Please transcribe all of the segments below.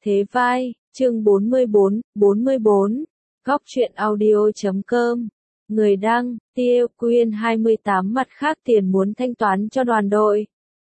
Thế vai, chương 44, Góc truyện audio.com. Người đăng, Tiêu Quyên 28. Mặt khác tiền muốn thanh toán cho đoàn đội.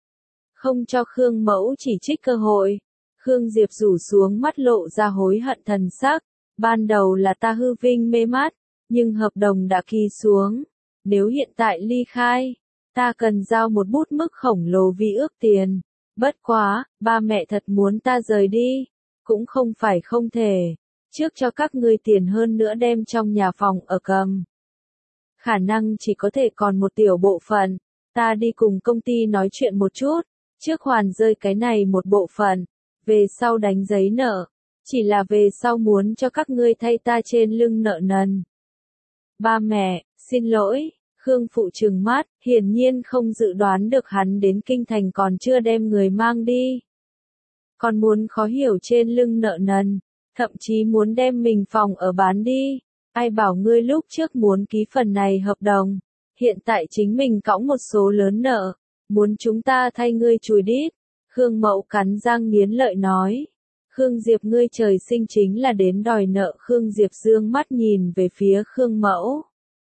Không cho Khương Mẫu chỉ trích cơ hội. Khương Diệp rủ xuống mắt lộ ra hối hận thần sắc. Ban đầu là ta hư vinh mê mắt, nhưng hợp đồng đã ký xuống. Nếu hiện tại ly khai, ta cần giao một bút mức khổng lồ vi ước tiền. Bất quá, ba mẹ thật muốn ta rời đi, cũng không phải không thể. Trước cho các ngươi tiền hơn nữa đem trong nhà phòng ở cầm. Khả năng chỉ có thể còn một tiểu bộ phận, ta đi cùng công ty nói chuyện một chút, trước hoàn rơi cái này một bộ phận, về sau đánh giấy nợ, chỉ là về sau muốn cho các ngươi thay ta trên lưng nợ nần. Ba mẹ, xin lỗi. Khương Phụ trừng mắt, hiển nhiên không dự đoán được hắn đến kinh thành còn chưa đem người mang đi. Còn muốn khó hiểu trên lưng nợ nần, thậm chí muốn đem mình phòng ở bán đi. Ai bảo ngươi lúc trước muốn ký phần này hợp đồng, hiện tại chính mình cõng một số lớn nợ, muốn chúng ta thay ngươi chùi đít. Khương Mẫu cắn răng nghiến lợi nói. Khương Diệp ngươi trời sinh chính là đến đòi nợ. Khương Diệp dương mắt nhìn về phía Khương Mẫu.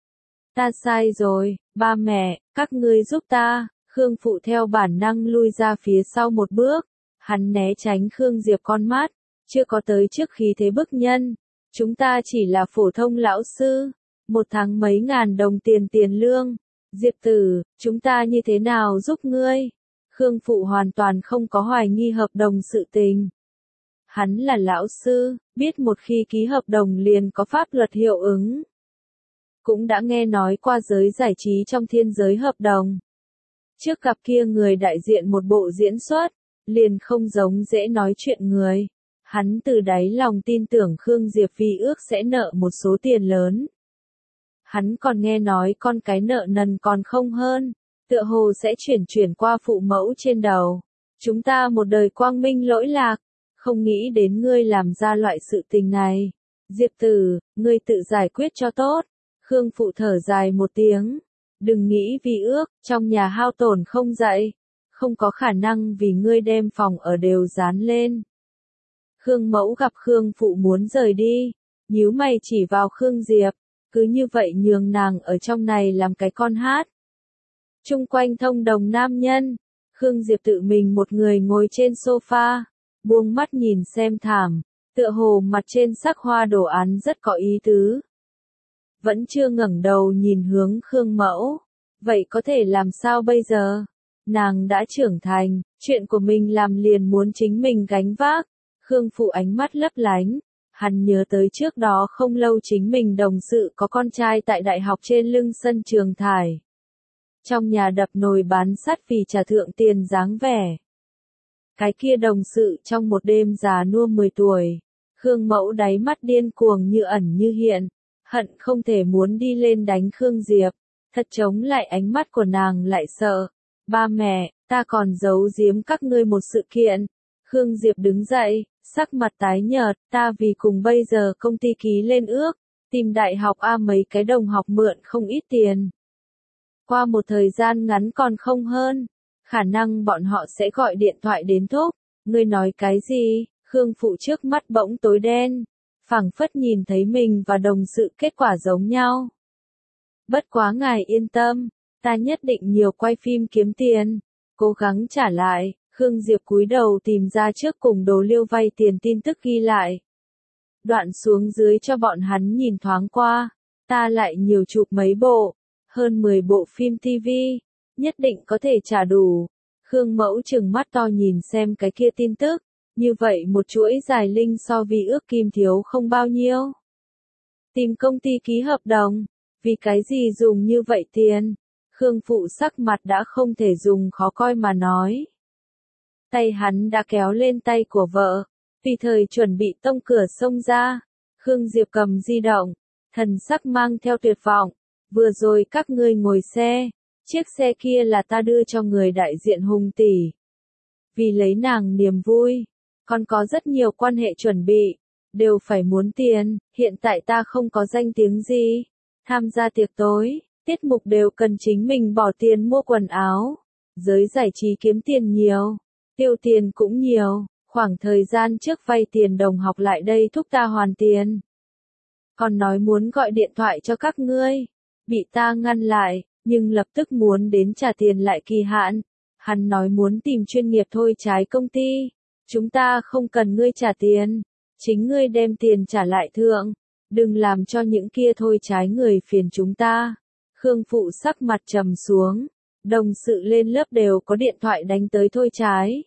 Ta sai rồi, ba mẹ, các ngươi giúp ta. Khương Phụ theo bản năng lui ra phía sau một bước, hắn né tránh Khương Diệp con mắt, chưa có tới trước khí thế bức nhân. Chúng ta chỉ là phổ thông lão sư, một tháng mấy ngàn đồng tiền lương. Diệp tử, chúng ta như thế nào giúp ngươi? Khương Phụ hoàn toàn không có hoài nghi hợp đồng sự tình. Hắn là lão sư, biết một khi ký hợp đồng liền có pháp luật hiệu ứng. Cũng đã nghe nói qua giới giải trí trong thiên giới hợp đồng. Trước cặp kia người đại diện một bộ diễn xuất, liền không giống dễ nói chuyện người. Hắn từ đáy lòng tin tưởng Khương Diệp vì ước sẽ nợ một số tiền lớn. Hắn còn nghe nói con cái nợ nần còn không hơn, tựa hồ sẽ chuyển qua phụ mẫu trên đầu. Chúng ta một đời quang minh lỗi lạc, không nghĩ đến ngươi làm ra loại sự tình này. Diệp tử, ngươi tự giải quyết cho tốt. Khương Phụ thở dài một tiếng. Đừng nghĩ vì ước, trong nhà hao tổn không dậy. Không có khả năng vì ngươi đem phòng ở đều dán lên. Khương Mẫu gặp Khương Phụ muốn rời đi, nhíu mày chỉ vào Khương Diệp, cứ như vậy nhường nàng ở trong này làm cái con hát. Chung quanh thông đồng nam nhân, Khương Diệp tự mình một người ngồi trên sofa, buông mắt nhìn xem thảm, tựa hồ mặt trên sắc hoa đồ án rất có ý tứ. Vẫn chưa ngẩng đầu nhìn hướng Khương Mẫu, vậy có thể làm sao bây giờ? Nàng đã trưởng thành, chuyện của mình làm liền muốn chính mình gánh vác. Khương Phụ ánh mắt lấp lánh, hắn nhớ tới trước đó không lâu chính mình đồng sự có con trai tại đại học trên lưng sân trường thải. Trong nhà đập nồi bán sắt vì trả thượng tiền dáng vẻ. Cái kia đồng sự trong một đêm già nua 10 tuổi. Khương Mẫu đáy mắt điên cuồng như ẩn như hiện, hận không thể muốn đi lên đánh Khương Diệp. Thật chống lại ánh mắt của nàng lại sợ. Ba mẹ, ta còn giấu giếm các ngươi một sự kiện. Khương Diệp đứng dậy, sắc mặt tái nhợt, ta vì cùng bây giờ công ty ký lên ước, tìm đại học A mấy cái đồng học mượn không ít tiền. Qua một thời gian ngắn còn không hơn, khả năng bọn họ sẽ gọi điện thoại đến thúc. Ngươi nói cái gì? Khương Phụ trước mắt bỗng tối đen, phảng phất nhìn thấy mình và đồng sự kết quả giống nhau. Bất quá ngài yên tâm, ta nhất định nhiều quay phim kiếm tiền, cố gắng trả lại. Khương Diệp cúi đầu tìm ra trước cùng Đồ Liêu vay tiền tin tức ghi lại. Đoạn xuống dưới cho bọn hắn nhìn thoáng qua, ta lại nhiều chụp mấy bộ, hơn 10 bộ phim TV, nhất định có thể trả đủ. Khương Mẫu trừng mắt to nhìn xem cái kia tin tức, như vậy một chuỗi dài link so vì ước kim thiếu không bao nhiêu. Tìm công ty ký hợp đồng, vì cái gì dùng như vậy tiền? Khương Phụ sắc mặt đã không thể dùng khó coi mà nói. Tay hắn đã kéo lên tay của vợ, tùy thời chuẩn bị tông cửa xông ra. Khương Diệp cầm di động, thần sắc mang theo tuyệt vọng. Vừa rồi các ngươi ngồi xe, chiếc xe kia là ta đưa cho người đại diện Hùng tỷ. Vì lấy nàng niềm vui, còn có rất nhiều quan hệ chuẩn bị, đều phải muốn tiền. Hiện tại ta không có danh tiếng gì, tham gia tiệc tối, tiết mục đều cần chính mình bỏ tiền mua quần áo. Giới giải trí kiếm tiền nhiều, tiêu tiền cũng nhiều, Khoảng thời gian trước vay tiền đồng học lại đây thúc ta hoàn tiền. Còn nói muốn gọi điện thoại cho các ngươi. Bị ta ngăn lại, nhưng lập tức muốn đến trả tiền lại kỳ hạn. Hắn nói muốn tìm chuyên nghiệp thôi trái công ty. Chúng ta không cần ngươi trả tiền. Chính ngươi đem tiền trả lại thượng. Đừng làm cho những kia thôi trái người phiền chúng ta. Khương Phụ sắc mặt trầm xuống. Đồng sự lên lớp đều có điện thoại đánh tới thôi trái.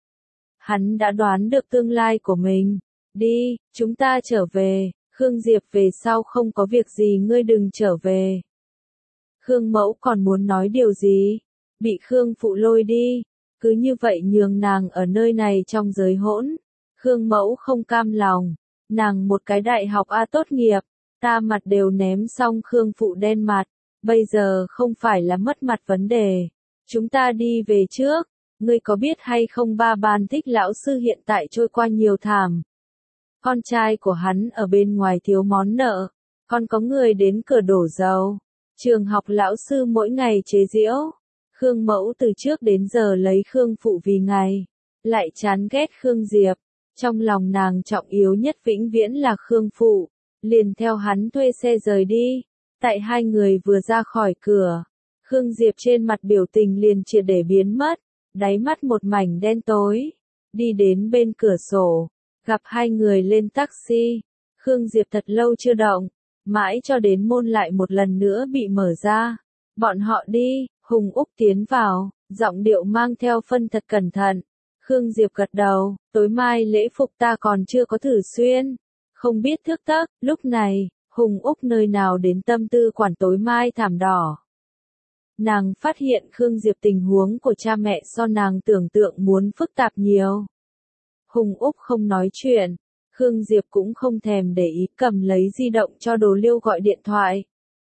Hắn đã đoán được tương lai của mình. Đi, chúng ta trở về. Khương Diệp về sau không có việc gì ngươi đừng trở về. Khương Mẫu còn muốn nói điều gì? Bị Khương Phụ lôi đi. Cứ như vậy nhường nàng ở nơi này trong giới hỗn. Khương Mẫu không cam lòng. Nàng một cái đại học A tốt nghiệp. Ta mặt đều ném xong Khương Phụ đen mặt. Bây giờ không phải là mất mặt vấn đề. Chúng ta đi về trước. Ngươi có biết hay không ba ban thích lão sư hiện tại trôi qua nhiều thảm. Con trai của hắn ở bên ngoài thiếu món nợ. Còn có người đến cửa đổ dầu. Trường học lão sư mỗi ngày chế giễu. Khương Mẫu từ trước đến giờ lấy Khương Phụ vì ngày. Lại chán ghét Khương Diệp. Trong lòng nàng trọng yếu nhất vĩnh viễn là Khương Phụ. Liền theo hắn thuê xe rời đi. Tại hai người vừa ra khỏi cửa. Khương Diệp trên mặt biểu tình liền triệt để biến mất. Đáy mắt một mảnh đen tối. Đi đến bên cửa sổ. Gặp hai người lên taxi. Khương Diệp thật lâu chưa động. Mãi cho đến môn lại một lần nữa bị mở ra. Bọn họ đi, Hùng Úc tiến vào, giọng điệu mang theo phân thật cẩn thận. Khương Diệp gật đầu, tối mai lễ phục ta còn chưa có thử xuyên. Không biết thước tắc, lúc này, Hùng Úc nơi nào đến tâm tư quản tối mai thảm đỏ. Nàng phát hiện Khương Diệp tình huống của cha mẹ so nàng tưởng tượng muốn phức tạp nhiều. Hùng Úc không nói chuyện. Khương Diệp cũng không thèm để ý cầm lấy di động cho Đồ Liêu gọi điện thoại.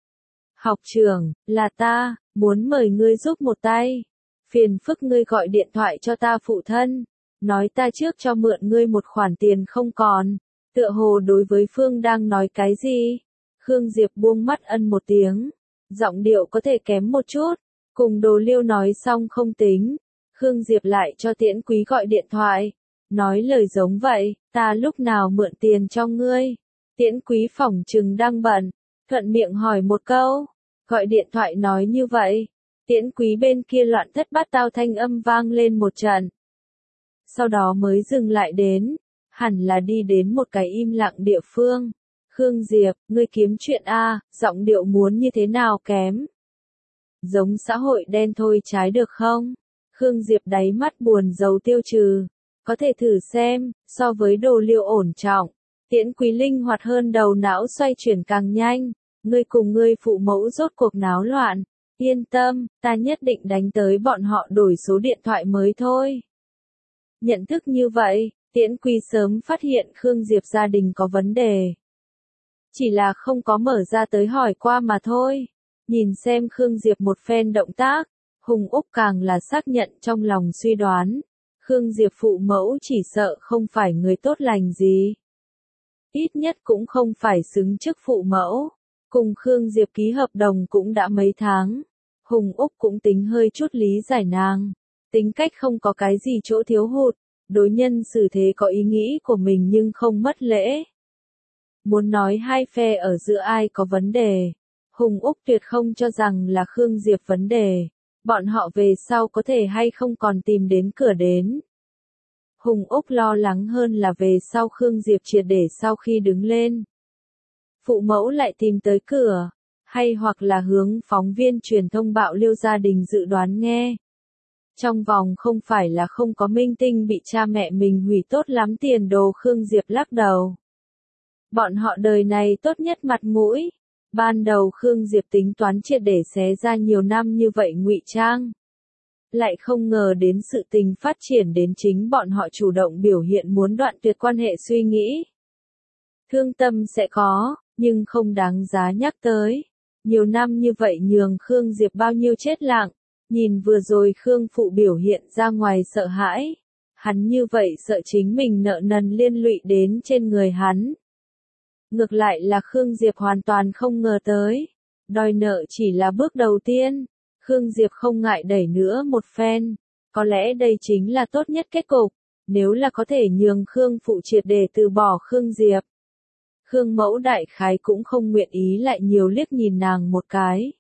Học trưởng, là ta, muốn mời ngươi giúp một tay. Phiền phức ngươi gọi điện thoại cho ta phụ thân. Nói ta trước cho mượn ngươi một khoản tiền không còn. Tựa hồ đối với Phương đang nói cái gì? Khương Diệp buông mắt ân một tiếng. Giọng điệu có thể kém một chút. Cùng Đồ Liêu nói xong không tính. Khương Diệp lại cho Tiễn Quý gọi điện thoại. Nói lời giống vậy, ta lúc nào mượn tiền cho ngươi. Tiễn Quý phỏng chừng đang bận. Thuận miệng hỏi một câu. Gọi điện thoại nói như vậy. Tiễn Quý bên kia loạn thất bát tao thanh âm vang lên một trận. Sau đó mới dừng lại đến. Hẳn là đi đến một cái im lặng địa phương. Khương Diệp, ngươi kiếm chuyện a, giọng điệu muốn như thế nào kém. Giống xã hội đen thôi trái được không? Khương Diệp đáy mắt buồn rầu tiêu trừ. Có thể thử xem, so với Đồ Liêu ổn trọng. Tiễn Quý linh hoạt hơn đầu não xoay chuyển càng nhanh. Ngươi cùng ngươi phụ mẫu rốt cuộc náo loạn. Yên tâm, ta nhất định đánh tới bọn họ đổi số điện thoại mới thôi. Nhận thức như vậy, Tiễn Quý sớm phát hiện Khương Diệp gia đình có vấn đề. Chỉ là không có mở ra tới hỏi qua mà thôi. Nhìn xem Khương Diệp một phen động tác, Hùng Úc càng là xác nhận trong lòng suy đoán. Khương Diệp phụ mẫu chỉ sợ không phải người tốt lành gì. Ít nhất cũng không phải xứng chức phụ mẫu. Cùng Khương Diệp ký hợp đồng cũng đã mấy tháng. Hùng Úc cũng tính hơi chút lý giải nàng. Tính cách không có cái gì chỗ thiếu hụt. Đối nhân xử thế có ý nghĩ của mình nhưng không mất lễ. Muốn nói hai phe ở giữa ai có vấn đề. Hùng Úc tuyệt không cho rằng là Khương Diệp vấn đề. Bọn họ về sau có thể hay không còn tìm đến cửa đến. Hùng Úc lo lắng hơn là về sau Khương Diệp triệt để sau khi đứng lên. Phụ mẫu lại tìm tới cửa. Hay hoặc là hướng phóng viên truyền thông bạo liêu gia đình dự đoán nghe. Trong vòng không phải là không có minh tinh bị cha mẹ mình hủy tốt lắm tiền đồ Khương Diệp lắc đầu. Bọn họ đời này tốt nhất mặt mũi. Ban đầu Khương Diệp tính toán triệt để xé ra nhiều năm như vậy ngụy trang. Lại không ngờ đến sự tình phát triển đến chính bọn họ chủ động biểu hiện muốn đoạn tuyệt quan hệ suy nghĩ. Thương tâm sẽ có, nhưng không đáng giá nhắc tới. Nhiều năm như vậy nhường Khương Diệp bao nhiêu chết lặng. Nhìn vừa rồi Khương Phụ biểu hiện ra ngoài sợ hãi. Hắn như vậy sợ chính mình nợ nần liên lụy đến trên người hắn. Ngược lại là Khương Diệp hoàn toàn không ngờ tới. Đòi nợ chỉ là bước đầu tiên. Khương Diệp không ngại đẩy nữa một phen. Có lẽ đây chính là tốt nhất kết cục. nếu là có thể nhường Khương Phụ triệt để từ bỏ Khương Diệp. Khương Mẫu đại khái cũng không nguyện ý lại nhiều liếc nhìn nàng một cái.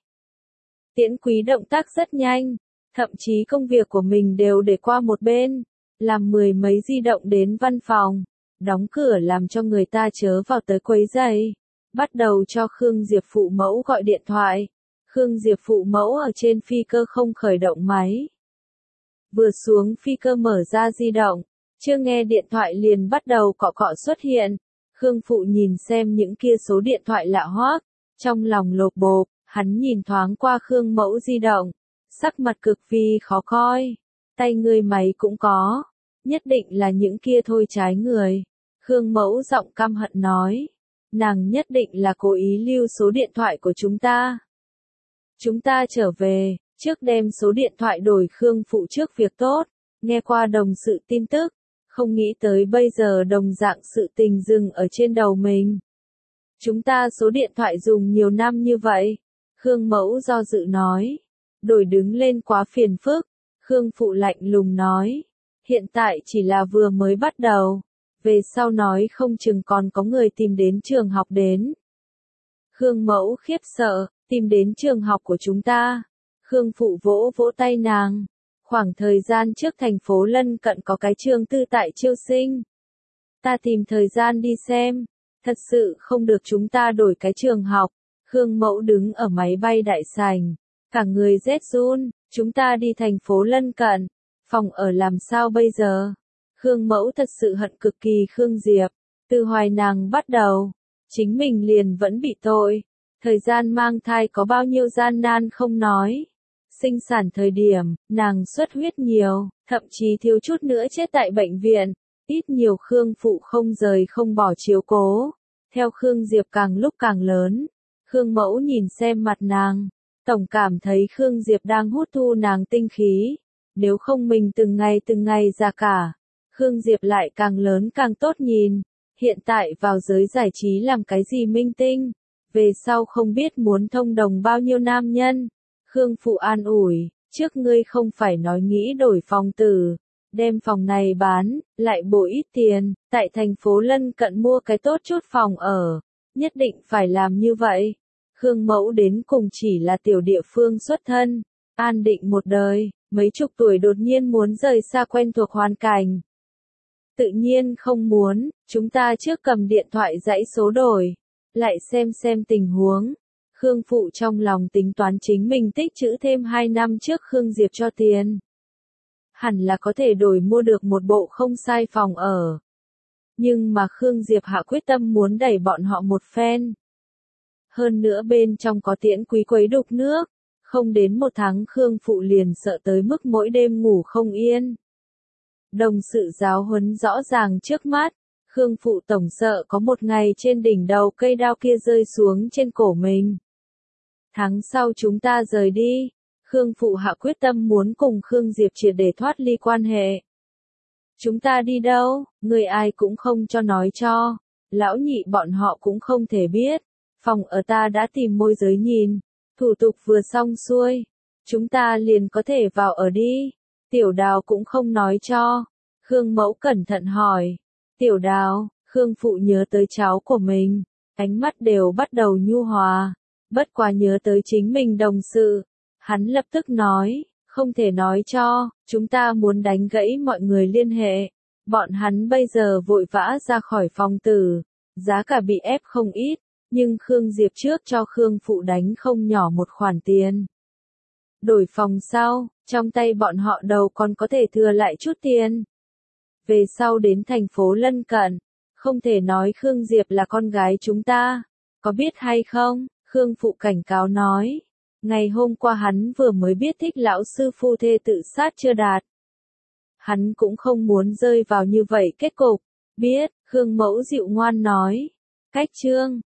Tiễn Quý động tác rất nhanh, thậm chí công việc của mình đều để qua một bên, làm mười mấy di động đến văn phòng, đóng cửa làm cho người ta chớ vào tới quấy rầy, bắt đầu cho Khương Diệp phụ mẫu gọi điện thoại. Khương Diệp phụ mẫu ở trên phi cơ không khởi động máy. Vừa xuống phi cơ mở ra di động, chưa nghe điện thoại liền bắt đầu cọ cọ xuất hiện. Khương Phụ nhìn xem những kia số điện thoại lạ hoắc, trong lòng lột bột, hắn nhìn thoáng qua Khương Mẫu di động, sắc mặt cực vì khó coi. Tay ngươi máy cũng có, nhất định là những kia thôi trái người. Khương Mẫu giọng căm hận nói, nàng nhất định là cố ý lưu số điện thoại của chúng ta. Chúng ta trở về, trước đem số điện thoại đổi Khương Phụ trước việc tốt, nghe qua đồng sự tin tức, không nghĩ tới bây giờ đồng dạng sự tình dừng ở trên đầu mình. Chúng ta số điện thoại dùng nhiều năm như vậy, Khương Mẫu do dự nói, đổi đứng lên quá phiền phức. Khương Phụ lạnh lùng nói, hiện tại chỉ là vừa mới bắt đầu, về sau nói không chừng còn có người tìm đến trường học đến. Khương Mẫu khiếp sợ, tìm đến trường học của chúng ta. Khương Phụ vỗ vỗ tay nàng, khoảng thời gian trước thành phố lân cận có cái trường tư tại chiêu sinh. Ta tìm thời gian đi xem, thật sự không được chúng ta đổi cái trường học. Khương Mẫu đứng ở máy bay đại sảnh, cả người rét run, chúng ta đi thành phố lân cận, phòng ở làm sao bây giờ? Khương Mẫu thật sự hận cực kỳ Khương Diệp, từ hoài nàng bắt đầu, chính mình liền vẫn bị tội, thời gian mang thai có bao nhiêu gian nan không nói. Sinh sản thời điểm, nàng xuất huyết nhiều, thậm chí thiếu chút nữa chết tại bệnh viện, ít nhiều Khương Phụ không rời không bỏ chiếu cố. Theo Khương Diệp càng lúc càng lớn, Khương Mẫu nhìn xem mặt nàng, tổng cảm thấy Khương Diệp đang hút thu nàng tinh khí, nếu không mình từng ngày già cả. Khương Diệp lại càng lớn càng tốt nhìn, hiện tại vào giới giải trí làm cái gì minh tinh, về sau không biết muốn thông đồng bao nhiêu nam nhân. Khương Phụ an ủi, trước ngươi không phải nói nghĩ đổi phòng tử, đem phòng này bán, lại bổ ít tiền, tại thành phố lân cận mua cái tốt chút phòng ở, nhất định phải làm như vậy. Khương Mẫu đến cùng chỉ là tiểu địa phương xuất thân, an định một đời, mấy chục tuổi đột nhiên muốn rời xa quen thuộc hoàn cảnh. Tự nhiên không muốn, chúng ta trước cầm điện thoại dãy số đổi, lại xem tình huống. Khương Phụ trong lòng tính toán chính mình tích trữ thêm 2 năm trước Khương Diệp cho tiền. Hẳn là có thể đổi mua được một bộ không sai phòng ở. Nhưng mà Khương Diệp hạ quyết tâm muốn đẩy bọn họ một phen. Hơn nữa bên trong có Tiễn Quý quấy đục nước, không đến 1 tháng Khương Phụ liền sợ tới mức mỗi đêm ngủ không yên. Đồng sự giáo huấn rõ ràng trước mắt, Khương Phụ tổng sợ có một ngày trên đỉnh đầu cây đao kia rơi xuống trên cổ mình. Tháng sau chúng ta rời đi, Khương Phụ hạ quyết tâm muốn cùng Khương Diệp triệt để thoát ly quan hệ. Chúng ta đi đâu, người ai cũng không cho nói cho, lão nhị bọn họ cũng không thể biết, phòng ở ta đã tìm môi giới nhìn, thủ tục vừa xong xuôi, chúng ta liền có thể vào ở đi. Tiểu Đào cũng không nói cho. Khương Mẫu cẩn thận hỏi, Tiểu Đào, Khương Phụ nhớ tới cháu của mình, ánh mắt đều bắt đầu nhu hòa, bất quá nhớ tới chính mình đồng sự, hắn lập tức nói, không thể nói cho, chúng ta muốn đánh gãy mọi người liên hệ, bọn hắn bây giờ vội vã ra khỏi phòng tử, giá cả bị ép không ít, nhưng Khương Diệp trước cho Khương Phụ đánh không nhỏ một khoản tiền. Đổi phòng sau, trong tay bọn họ đầu còn có thể thừa lại chút tiền. Về sau đến thành phố lân cận, không thể nói Khương Diệp là con gái chúng ta, có biết hay không? Khương Phụ cảnh cáo nói, ngày hôm qua hắn vừa mới biết thích lão sư phu thê tự sát chưa đạt. Hắn cũng không muốn rơi vào như vậy kết cục, biết, Khương Mẫu dịu ngoan nói, cách chương.